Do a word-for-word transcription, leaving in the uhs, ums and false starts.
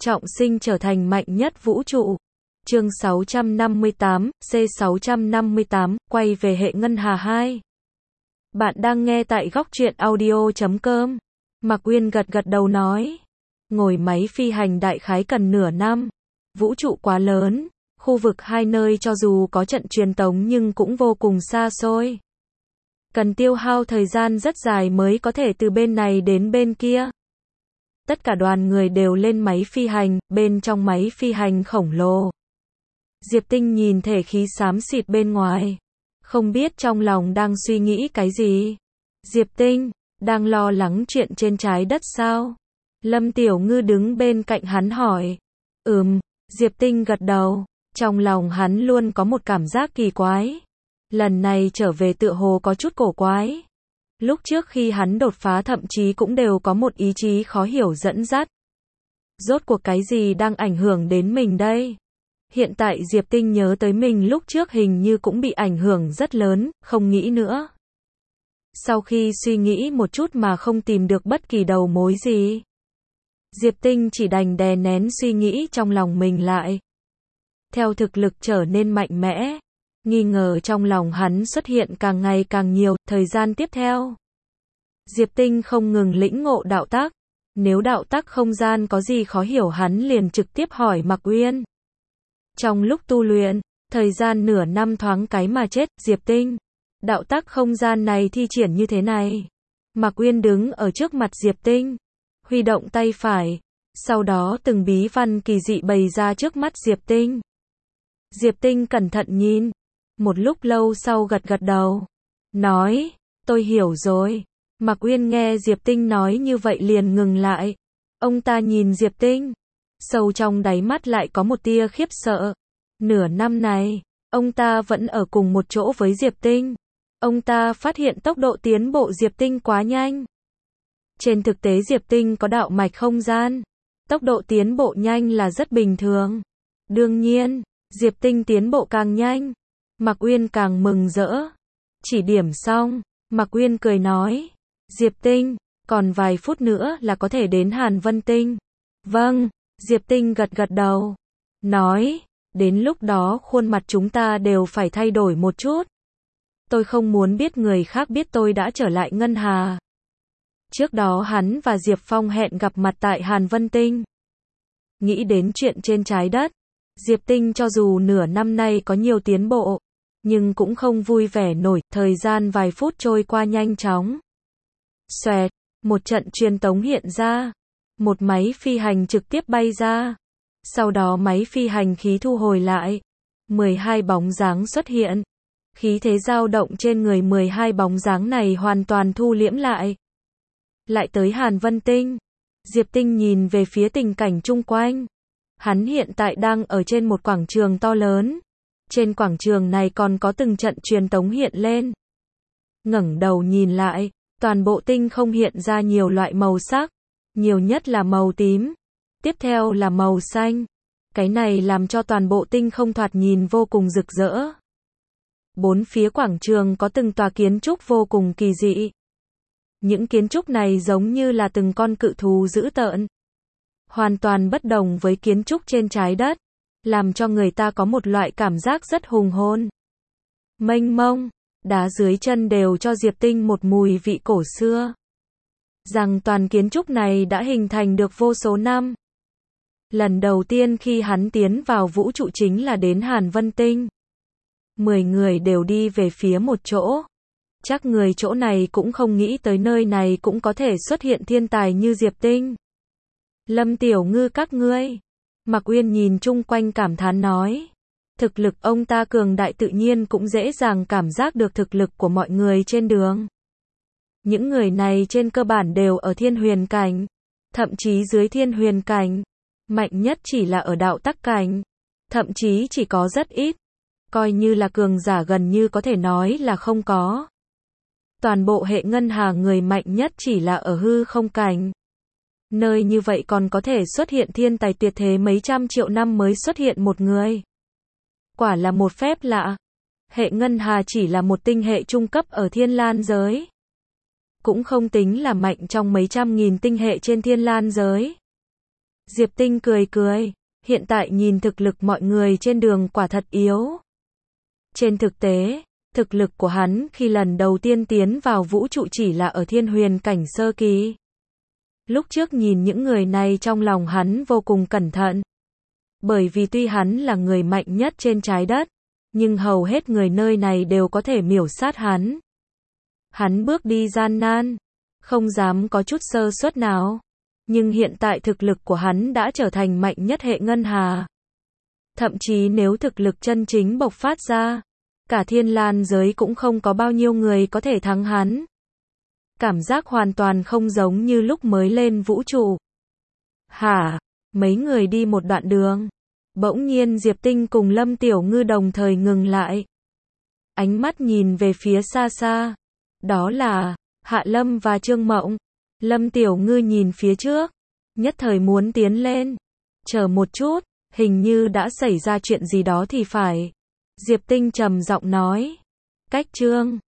trọng sinh trở thành mạnh nhất vũ trụ. Chương sáu trăm năm mươi tám, C sáu trăm năm mươi tám, quay về hệ ngân hà hai. Bạn đang nghe tại góc truyện audio chấm com. Mạc Uyên gật gật đầu nói. Ngồi máy phi hành đại khái cần nửa năm. Vũ trụ quá lớn, khu vực hai nơi cho dù có trận truyền tống nhưng cũng vô cùng xa xôi. Cần tiêu hao thời gian rất dài mới có thể từ bên này đến bên kia. Tất cả đoàn người đều lên máy phi hành, bên trong máy phi hành khổng lồ. Diệp Tinh nhìn thể khí xám xịt bên ngoài. Không biết trong lòng đang suy nghĩ cái gì. Diệp Tinh, đang lo lắng chuyện trên trái đất sao? Lâm Tiểu Ngư đứng bên cạnh hắn hỏi. Ừm, Diệp Tinh gật đầu. Trong lòng hắn luôn có một cảm giác kỳ quái. Lần này trở về tựa hồ có chút cổ quái. Lúc trước khi hắn đột phá thậm chí cũng đều có một ý chí khó hiểu dẫn dắt. Rốt cuộc cái gì đang ảnh hưởng đến mình đây? Hiện tại Diệp Tinh nhớ tới mình lúc trước hình như cũng bị ảnh hưởng rất lớn, không nghĩ nữa. Sau khi suy nghĩ một chút mà không tìm được bất kỳ đầu mối gì, Diệp Tinh chỉ đành đè nén suy nghĩ trong lòng mình lại. Theo thực lực trở nên mạnh mẽ, nghi ngờ trong lòng hắn xuất hiện càng ngày càng nhiều, thời gian tiếp theo. Diệp Tinh không ngừng lĩnh ngộ đạo tắc. Nếu đạo tắc không gian có gì khó hiểu hắn liền trực tiếp hỏi Mạc Uyên. Trong lúc tu luyện, thời gian nửa năm thoáng cái mà chết, Diệp Tinh. Đạo tắc không gian này thi triển như thế này. Mạc Uyên đứng ở trước mặt Diệp Tinh, huy động tay phải, sau đó từng bí văn kỳ dị bày ra trước mắt Diệp Tinh. Diệp Tinh cẩn thận nhìn, một lúc lâu sau gật gật đầu, nói, tôi hiểu rồi. Mạc Uyên nghe Diệp Tinh nói như vậy liền ngừng lại. Ông ta nhìn Diệp Tinh, sâu trong đáy mắt lại có một tia khiếp sợ. Nửa năm này, ông ta vẫn ở cùng một chỗ với Diệp Tinh. Ông ta phát hiện tốc độ tiến bộ Diệp Tinh quá nhanh. Trên thực tế Diệp Tinh có đạo mạch không gian. Tốc độ tiến bộ nhanh là rất bình thường. Đương nhiên, Diệp Tinh tiến bộ càng nhanh, Mạc Uyên càng mừng rỡ. Chỉ điểm xong, Mạc Uyên cười nói. Diệp Tinh, còn vài phút nữa là có thể đến Hàn Vân Tinh. Vâng, Diệp Tinh gật gật đầu. Nói, đến lúc đó khuôn mặt chúng ta đều phải thay đổi một chút. Tôi không muốn biết người khác biết tôi đã trở lại Ngân Hà. Trước đó hắn và Diệp Phong hẹn gặp mặt tại Hàn Vân Tinh. Nghĩ đến chuyện trên trái đất, Diệp Tinh cho dù nửa năm nay có nhiều tiến bộ, nhưng cũng không vui vẻ nổi, thời gian vài phút trôi qua nhanh chóng. Xoẹt, một trận truyền tống hiện ra, một máy phi hành trực tiếp bay ra. Sau đó máy phi hành khí thu hồi lại, mười hai bóng dáng xuất hiện. Khí thế dao động trên người mười hai bóng dáng này hoàn toàn thu liễm lại. Lại tới Hàn Vân Tinh, Diệp Tinh nhìn về phía tình cảnh chung quanh. Hắn hiện tại đang ở trên một quảng trường to lớn. Trên quảng trường này còn có từng trận truyền tống hiện lên. Ngẩng đầu nhìn lại, toàn bộ tinh không hiện ra nhiều loại màu sắc, nhiều nhất là màu tím, tiếp theo là màu xanh. Cái này làm cho toàn bộ tinh không thoạt nhìn vô cùng rực rỡ. Bốn phía quảng trường có từng tòa kiến trúc vô cùng kỳ dị. Những kiến trúc này giống như là từng con cự thú dữ tợn. Hoàn toàn bất đồng với kiến trúc trên trái đất, làm cho người ta có một loại cảm giác rất hùng hồn. Mênh mông, đá dưới chân đều cho Diệp Tinh một mùi vị cổ xưa. Rằng toàn kiến trúc này đã hình thành được vô số năm. Lần đầu tiên khi hắn tiến vào vũ trụ chính là đến Hàn Vân Tinh. Mười người đều đi về phía một chỗ. Chắc người chỗ này cũng không nghĩ tới nơi này cũng có thể xuất hiện thiên tài như Diệp Tinh. Lâm Tiểu Ngư các ngươi. Mạc Uyên nhìn chung quanh cảm thán nói. Thực lực ông ta cường đại tự nhiên cũng dễ dàng cảm giác được thực lực của mọi người trên đường. Những người này trên cơ bản đều ở thiên huyền cảnh, thậm chí dưới thiên huyền cảnh. Mạnh nhất chỉ là ở đạo tắc cảnh, thậm chí chỉ có rất ít. Coi như là cường giả gần như có thể nói là không có. Toàn bộ hệ ngân hà người mạnh nhất chỉ là ở hư không cảnh. Nơi như vậy còn có thể xuất hiện thiên tài tuyệt thế mấy trăm triệu năm mới xuất hiện một người. Quả là một phép lạ. Hệ ngân hà chỉ là một tinh hệ trung cấp ở thiên lan giới. Cũng không tính là mạnh trong mấy trăm nghìn tinh hệ trên thiên lan giới. Diệp Tinh cười cười, hiện tại nhìn thực lực mọi người trên đường quả thật yếu. Trên thực tế, thực lực của hắn khi lần đầu tiên tiến vào vũ trụ chỉ là ở thiên huyền cảnh sơ kỳ. Lúc trước nhìn những người này trong lòng hắn vô cùng cẩn thận. Bởi vì tuy hắn là người mạnh nhất trên trái đất, nhưng hầu hết người nơi này đều có thể miểu sát hắn. Hắn bước đi gian nan, không dám có chút sơ suất nào. Nhưng hiện tại thực lực của hắn đã trở thành mạnh nhất hệ ngân hà. Thậm chí nếu thực lực chân chính bộc phát ra, cả thiên lan giới cũng không có bao nhiêu người có thể thắng hắn. Cảm giác hoàn toàn không giống như lúc mới lên vũ trụ. Hả? Mấy người đi một đoạn đường. Bỗng nhiên Diệp Tinh cùng Lâm Tiểu Ngư đồng thời ngừng lại. Ánh mắt nhìn về phía xa xa. Đó là Hạ Lâm và Trương Mộng. Lâm Tiểu Ngư nhìn phía trước, nhất thời muốn tiến lên. Chờ một chút, hình như đã xảy ra chuyện gì đó thì phải. Diệp Tinh trầm giọng nói. Cách Trương